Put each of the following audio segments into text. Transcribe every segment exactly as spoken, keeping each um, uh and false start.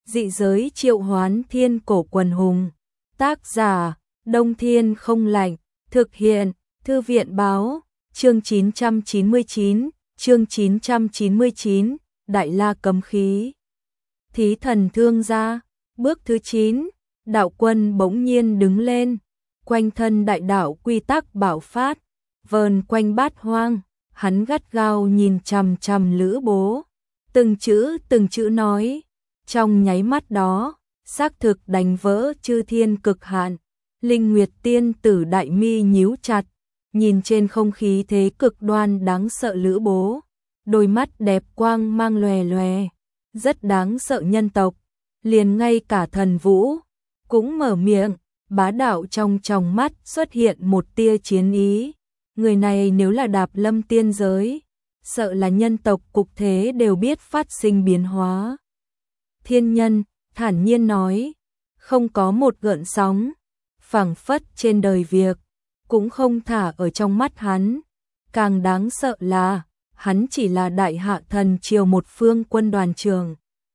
Dị giới triệu hoán thiên cổ quần hùng. Tác giả, Đông Thiên không lạnh. Thực hiện, Thư viện báo. Chương chín trăm chín mươi chín, chương chín trăm chín mươi chín, Đại La cấm khí. Thí thần thương gia. Bước thứ chín, đạo quân bỗng nhiên đứng lên. Quanh thân đại đạo quy tắc bạo phát, vờn quanh bát hoang. Hắn gắt gao nhìn chằm chằm Lữ Bố, từng chữ từng chữ nói. Trong nháy mắt đó, xác thực đánh vỡ chư thiên cực hạn. Linh Nguyệt tiên tử đại mi nhíu chặt, nhìn trên không khí thế cực đoan đáng sợ Lữ Bố, đôi mắt đẹp quang mang lòe lòe, rất đáng sợ nhân tộc. Liền ngay cả Thần Vũ cũng mở miệng, bá đạo trong tròng mắt xuất hiện một tia chiến ý. Người này nếu là đạp lâm tiên giới, sợ là nhân tộc cục thế đều biết phát sinh biến hóa. Thiên Nhân thản nhiên nói, không có một gợn sóng, phảng phất trên đời việc cũng không thả ở trong mắt hắn. Càng đáng sợ là hắn chỉ là đại hạ thần triều một phương quân đoàn trưởng.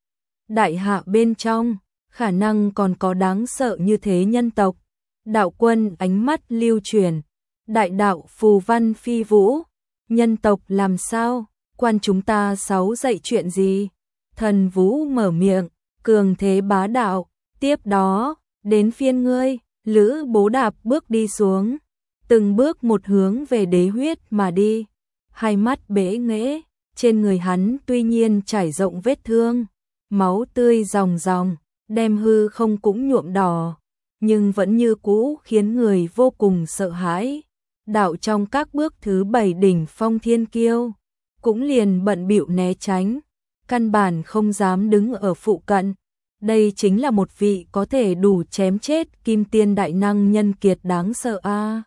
Đại hạ bên trong khả năng còn có đáng sợ như thế nhân tộc. Đạo quân ánh mắt lưu chuyển, đại đạo phù văn phi vũ. Nhân tộc làm sao, quan chúng ta sáu dạy chuyện gì? Thần Vũ mở miệng, cường thế bá đạo. Tiếp đó, đến phiên ngươi. Lữ Bố đạp bước đi xuống, từng bước một hướng về đế huyết mà đi. Hai mắt bế nghễ, trên người hắn tuy nhiên trải rộng vết thương, máu tươi ròng ròng, đem hư không cũng nhuộm đỏ, nhưng vẫn như cũ khiến người vô cùng sợ hãi. Đạo trong các bước thứ bảy đỉnh phong thiên kiêu cũng liền bận bịu né tránh, căn bản không dám đứng ở phụ cận. Đây chính là một vị có thể đủ chém chết kim tiên đại năng nhân kiệt đáng sợ a. À,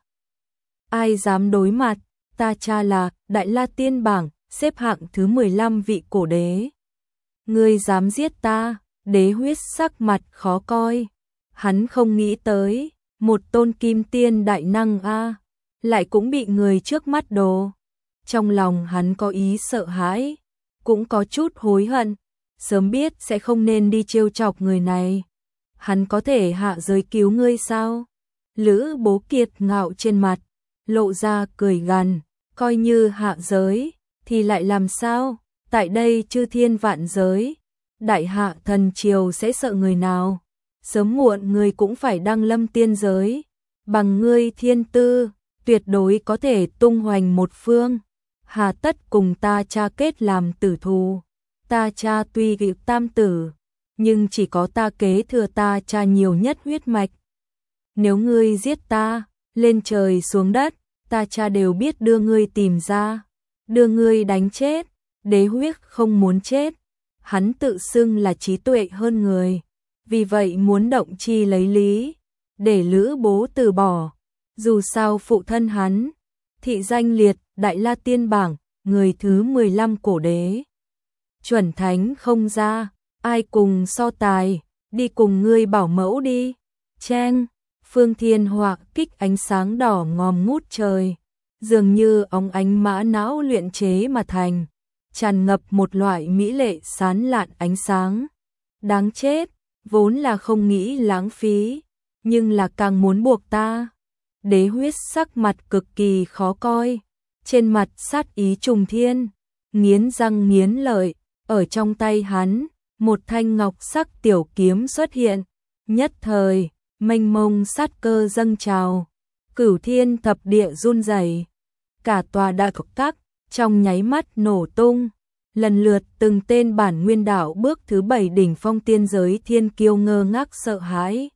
ai dám đối mặt, ta cha là Đại La Tiên bảng xếp hạng thứ mười lăm vị cổ đế. Ngươi dám giết ta? Đế huyết sắc mặt khó coi. Hắn không nghĩ tới, một tôn kim tiên đại năng a, à, lại cũng bị người trước mắt đồ. Trong lòng hắn có ý sợ hãi, cũng có chút hối hận. Sớm biết sẽ không nên đi trêu chọc người này. Hắn có thể hạ giới cứu ngươi sao? Lữ Bố kiệt ngạo trên mặt, lộ ra cười gằn, coi như hạ giới, thì lại làm sao? Tại đây chư thiên vạn giới, đại hạ thần triều sẽ sợ người nào? Sớm muộn ngươi cũng phải đăng lâm tiên giới. Bằng ngươi thiên tư, tuyệt đối có thể tung hoành một phương. Hà tất cùng ta cha kết làm tử thù? Ta cha tuy vị tam tử, nhưng chỉ có ta kế thừa ta cha nhiều nhất huyết mạch. Nếu ngươi giết ta, lên trời xuống đất, ta cha đều biết đưa ngươi tìm ra, đưa ngươi đánh chết. Đế huyết không muốn chết, hắn tự xưng là trí tuệ hơn người, vì vậy muốn động chi lấy lý, để Lữ Bố từ bỏ. Dù sao phụ thân hắn, thị danh liệt Đại La Tiên bảng, người thứ mười lăm cổ đế. Chuẩn thánh không ra, ai cùng so tài, đi cùng ngươi bảo mẫu đi. Cheng, phương thiên họa kích ánh sáng đỏ ngòm ngút trời, dường như óng ánh mã não luyện chế mà thành, tràn ngập một loại mỹ lệ sán lạn ánh sáng. Đáng chết, vốn là không nghĩ lãng phí, nhưng là càng muốn buộc ta. Đế huyết sắc mặt cực kỳ khó coi, trên mặt sát ý trùng thiên, nghiến răng nghiến lợi. Ở trong tay hắn, một thanh ngọc sắc tiểu kiếm xuất hiện, nhất thời, mênh mông sát cơ dâng trào, cửu thiên thập địa run rẩy, cả tòa đại các trong nháy mắt nổ tung, lần lượt từng tên bản nguyên đạo bước thứ bảy đỉnh phong tiên giới thiên kiêu ngơ ngác sợ hãi,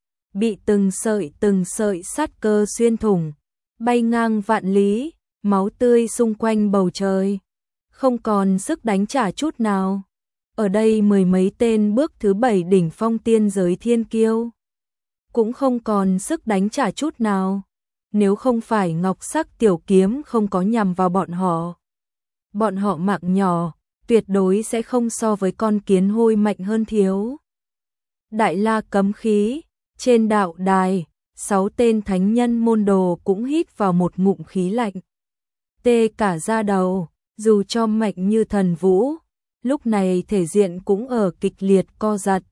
bị từng sợi từng sợi sát cơ xuyên thủng, bay ngang vạn lý, máu tươi xung quanh bầu trời. Không còn sức đánh trả chút nào. Ở đây mười mấy tên bước thứ bảy đỉnh phong tiên giới thiên kiêu cũng không còn sức đánh trả chút nào. Nếu không phải ngọc sắc tiểu kiếm không có nhằm vào bọn họ, bọn họ mạng nhỏ tuyệt đối sẽ không so với con kiến hôi mạnh hơn thiếu. Đại La cấm khí, trên đạo đài, sáu tên thánh nhân môn đồ cũng hít vào một ngụm khí lạnh, tê cả da đầu. Dù cho mạnh như Thần Vũ, lúc này thể diện cũng ở kịch liệt co giật,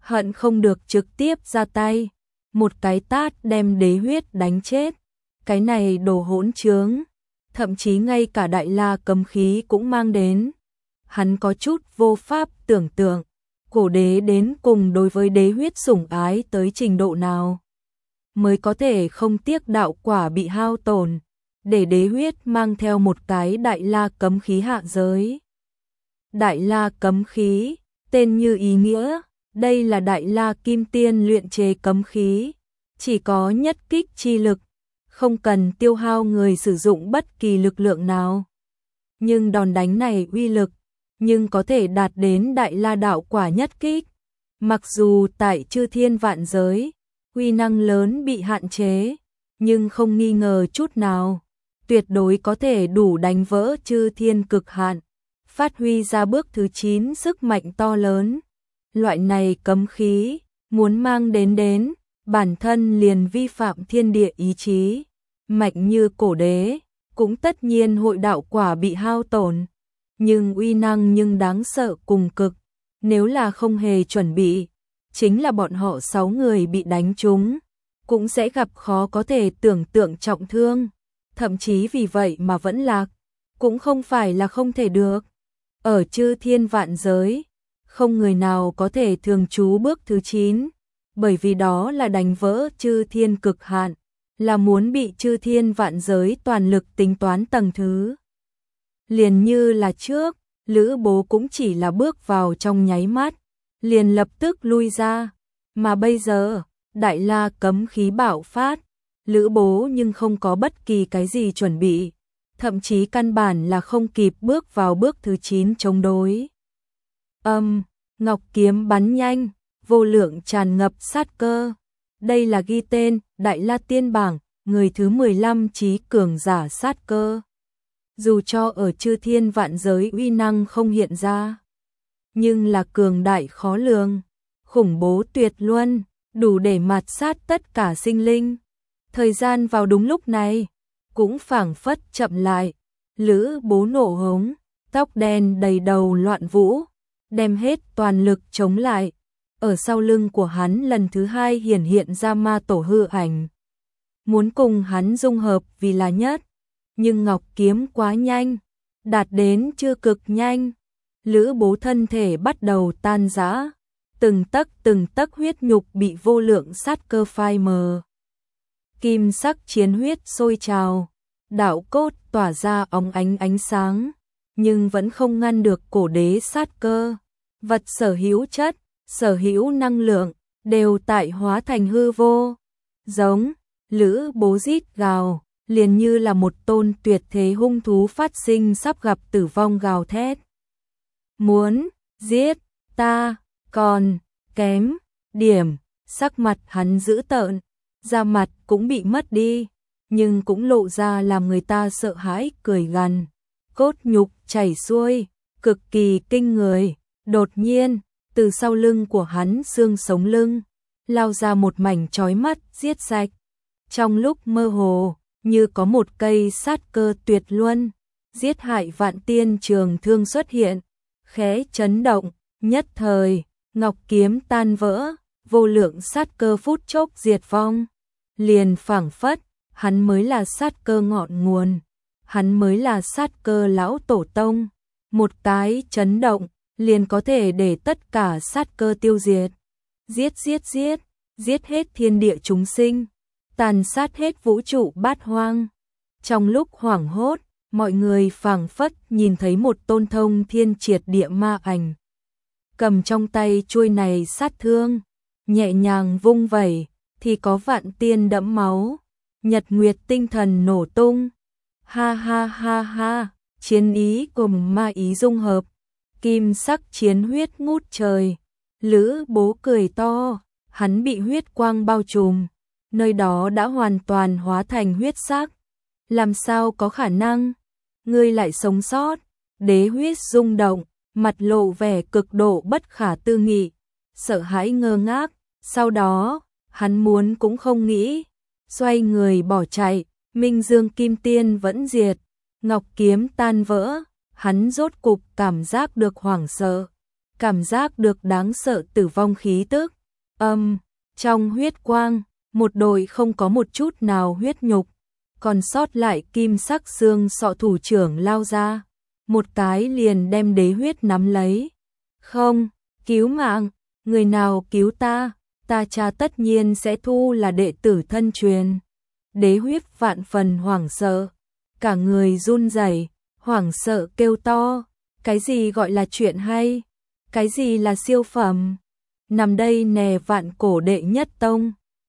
hận không được trực tiếp ra tay, một cái tát đem đế huyết đánh chết. Cái này đồ hỗn trướng, thậm chí ngay cả đại la cấm khí cũng mang đến. Hắn có chút vô pháp tưởng tượng, cổ đế đến cùng đối với đế huyết sủng ái tới trình độ nào, mới có thể không tiếc đạo quả bị hao tổn, để đế huyết mang theo một cái đại la cấm khí hạ giới. Đại la cấm khí, tên như ý nghĩa, đây là đại la kim tiên luyện chế cấm khí, chỉ có nhất kích chi lực, không cần tiêu hao người sử dụng bất kỳ lực lượng nào. Nhưng đòn đánh này uy lực, nhưng có thể đạt đến đại la đạo quả nhất kích. Mặc dù tại chư thiên vạn giới, uy năng lớn bị hạn chế, nhưng không nghi ngờ chút nào, tuyệt đối có thể đủ đánh vỡ chư thiên cực hạn, phát huy ra bước thứ chín sức mạnh to lớn. Loại này cấm khí, muốn mang đến đến, bản thân liền vi phạm thiên địa ý chí, mạnh như cổ đế, cũng tất nhiên hội đạo quả bị hao tổn, nhưng uy năng nhưng đáng sợ cùng cực, nếu là không hề chuẩn bị, chính là bọn họ sáu người bị đánh trúng, cũng sẽ gặp khó có thể tưởng tượng trọng thương, thậm chí vì vậy mà vẫn lạc, cũng không phải là không thể được. Ở chư thiên vạn giới, không người nào có thể thường trú bước thứ chín, bởi vì đó là đánh vỡ chư thiên cực hạn, là muốn bị chư thiên vạn giới toàn lực tính toán tầng thứ. Liền như là trước, Lữ Bố cũng chỉ là bước vào trong nháy mắt, liền lập tức lui ra, mà bây giờ, đại la cấm khí bạo phát, Lữ Bố nhưng không có bất kỳ cái gì chuẩn bị, thậm chí căn bản là không kịp bước vào bước thứ chín chống đối. Âm, um, ngọc kiếm bắn nhanh, vô lượng tràn ngập sát cơ. Đây là ghi tên, Đại La Tiên Bảng, người thứ mười lăm trí cường giả sát cơ. Dù cho ở chư thiên vạn giới uy năng không hiện ra, nhưng là cường đại khó lường, khủng bố tuyệt luân, đủ để mạt sát tất cả sinh linh. Thời gian vào đúng lúc này, cũng phảng phất chậm lại, Lữ Bố nổ hống, tóc đen đầy đầu loạn vũ, đem hết toàn lực chống lại. Ở sau lưng của hắn lần thứ hai hiển hiện ra ma tổ hư ảnh, muốn cùng hắn dung hợp vì là nhất, nhưng ngọc kiếm quá nhanh, đạt đến chưa cực nhanh, Lữ Bố thân thể bắt đầu tan rã, từng tấc từng tấc huyết nhục bị vô lượng sát cơ phai mờ. Kim sắc chiến huyết sôi trào, đạo cốt tỏa ra óng ánh ánh sáng, nhưng vẫn không ngăn được cổ đế sát cơ. Vật sở hữu chất, sở hữu năng lượng, đều tại hóa thành hư vô. Giống, Lữ Bố rít gào, liền như là một tôn tuyệt thế hung thú phát sinh sắp gặp tử vong gào thét. Muốn, giết, ta, còn, kém, điểm, sắc mặt hắn dữ tợn, da mặt cũng bị mất đi, nhưng cũng lộ ra làm người ta sợ hãi cười gằn. Cốt nhục chảy xuôi, cực kỳ kinh người, đột nhiên, từ sau lưng của hắn xương sống lưng, lao ra một mảnh chói mắt giết sạch. Trong lúc mơ hồ, như có một cây sát cơ tuyệt luân, giết hại vạn tiên trường thương xuất hiện, khẽ chấn động, nhất thời, ngọc kiếm tan vỡ, vô lượng sát cơ phút chốc diệt vong. Liền phảng phất, hắn mới là sát cơ ngọn nguồn, hắn mới là sát cơ lão tổ tông, một cái chấn động, liền có thể để tất cả sát cơ tiêu diệt. Giết giết giết, giết hết thiên địa chúng sinh, tàn sát hết vũ trụ bát hoang. Trong lúc hoảng hốt, mọi người phảng phất nhìn thấy một tôn thông thiên triệt địa ma ảnh. Cầm trong tay chuôi này sát thương, nhẹ nhàng vung vẩy, thì có vạn tiên đẫm máu, nhật nguyệt tinh thần nổ tung. Ha ha ha ha, chiến ý cùng ma ý dung hợp, kim sắc chiến huyết ngút trời. Lữ Bố cười to, hắn bị huyết quang bao trùm, nơi đó đã hoàn toàn hóa thành huyết sắc. Làm sao có khả năng? Ngươi lại sống sót? Đế huyết rung động, mặt lộ vẻ cực độ bất khả tư nghị, sợ hãi ngơ ngác. Sau đó, hắn muốn cũng không nghĩ, xoay người bỏ chạy. Minh Dương Kim Tiên vẫn diệt, ngọc kiếm tan vỡ, hắn rốt cục cảm giác được hoảng sợ, cảm giác được đáng sợ tử vong khí tức. Âm, trong huyết quang, một đội không có một chút nào huyết nhục, còn sót lại kim sắc xương sọ thủ trưởng lao ra, một cái liền đem đế huyết nắm lấy. Không, cứu mạng, người nào cứu ta, ta cha tất nhiên sẽ thu là đệ tử thân truyền. Đế huyết vạn phần hoảng sợ, cả người run rẩy, hoảng sợ kêu to, cái gì gọi là chuyện hay, cái gì là siêu phẩm, nằm đây nè vạn cổ đệ nhất tông.